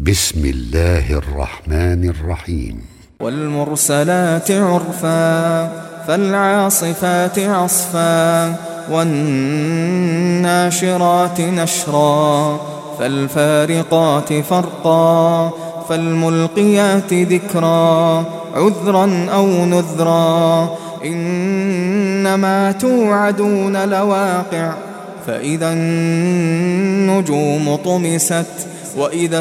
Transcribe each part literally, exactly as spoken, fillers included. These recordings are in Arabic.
بسم الله الرحمن الرحيم. والمرسلات عرفا فالعاصفات عصفا والناشرات نشرا فالفارقات فرقا فالملقيات ذكرا عذرا أو نذرا إنما توعدون لواقع فإذا النجوم طمست وإذا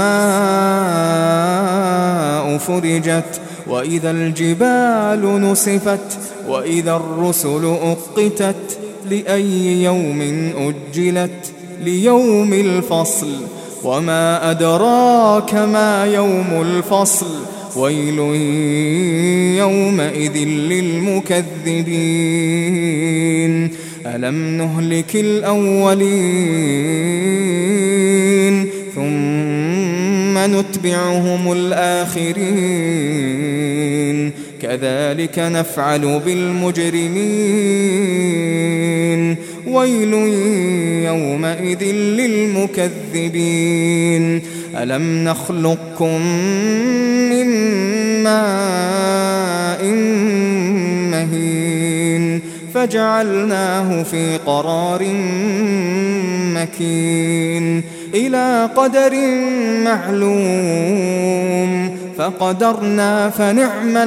السماء فرجت وإذا الجبال نسفت وإذا الرسل أقتت لأي يوم أجلت ليوم الفصل وما أدراك ما يوم الفصل ويل يومئذ للمكذبين ألم نهلك الأولين ثم نتبعهم الآخرين كذلك نفعل بالمجرمين ويل يومئذ للمكذبين ألم نخلقكم من ماء مهين فجعلناه في قرار مكين إلى قدر معلوم فقدرنا فنعم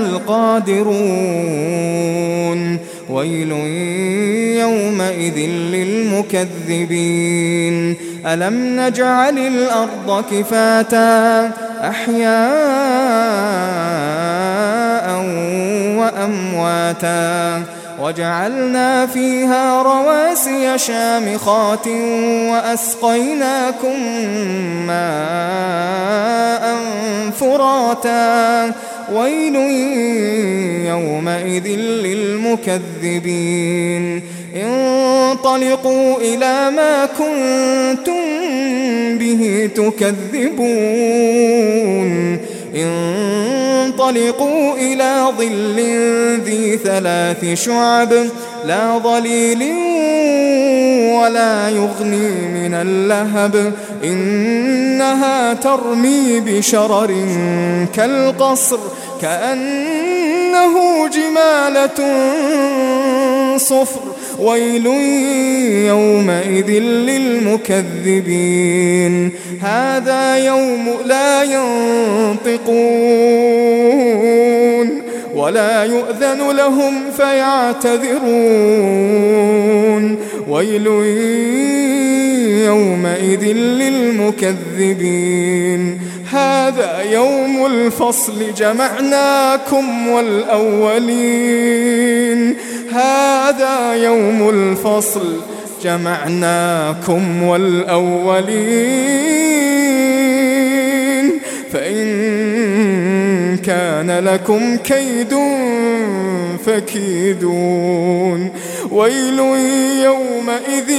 القادرون ويل يومئذ للمكذبين ألم نجعل الأرض كفاتا أحياء وأمواتا وجعلنا فيها رواسي شامخات وأسقيناكم ماء فراتا ويل يومئذ للمكذبين انطلقوا إلى ما كنتم به تكذبون انطلقوا إلى ظل ذي ثلاث شعب لا ظليل ولا يغني من اللهب إنها ترمي بشرر كالقصر كأنه جمالة صفر ويل يومئذ للمكذبين هذا يوم لا ينطقون ولا يؤذن لهم فيعتذرون ويل يومئذ للمكذبين هذا يوم الفصل جمعناكم والأولين هذا يوم الفصل جمعناكم والأولين فإن كان لكم كيد فكيدون ويل يومئذ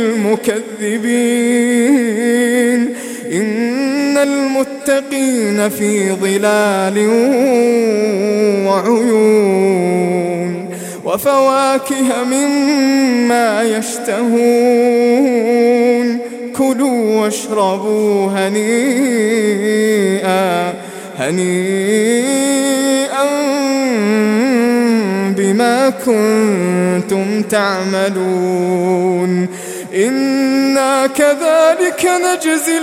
للمكذبين إن المتقين في ظلال وعيون وفواكه مما يشتهون كلوا واشربوا هنيئا هنيئا بما كنتم تعملون إنا كذلك نجزي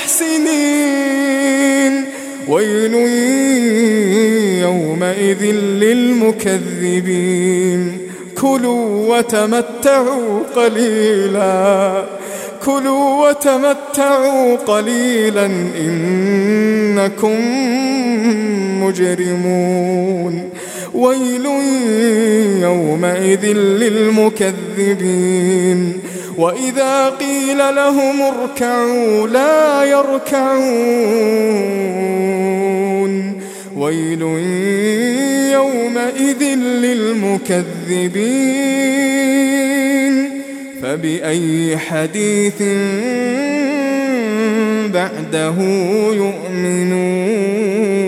المحسنين ويل يومئذ للمكذبين كلوا وتمتعوا قليلا كلوا وتمتعوا قليلا إنكم مجرمون ويل يومئذ للمكذبين وإذا قيل لهم اركعوا لا يركعون ويل يومئذ للمكذبين فبأي حديث بعده يؤمنون.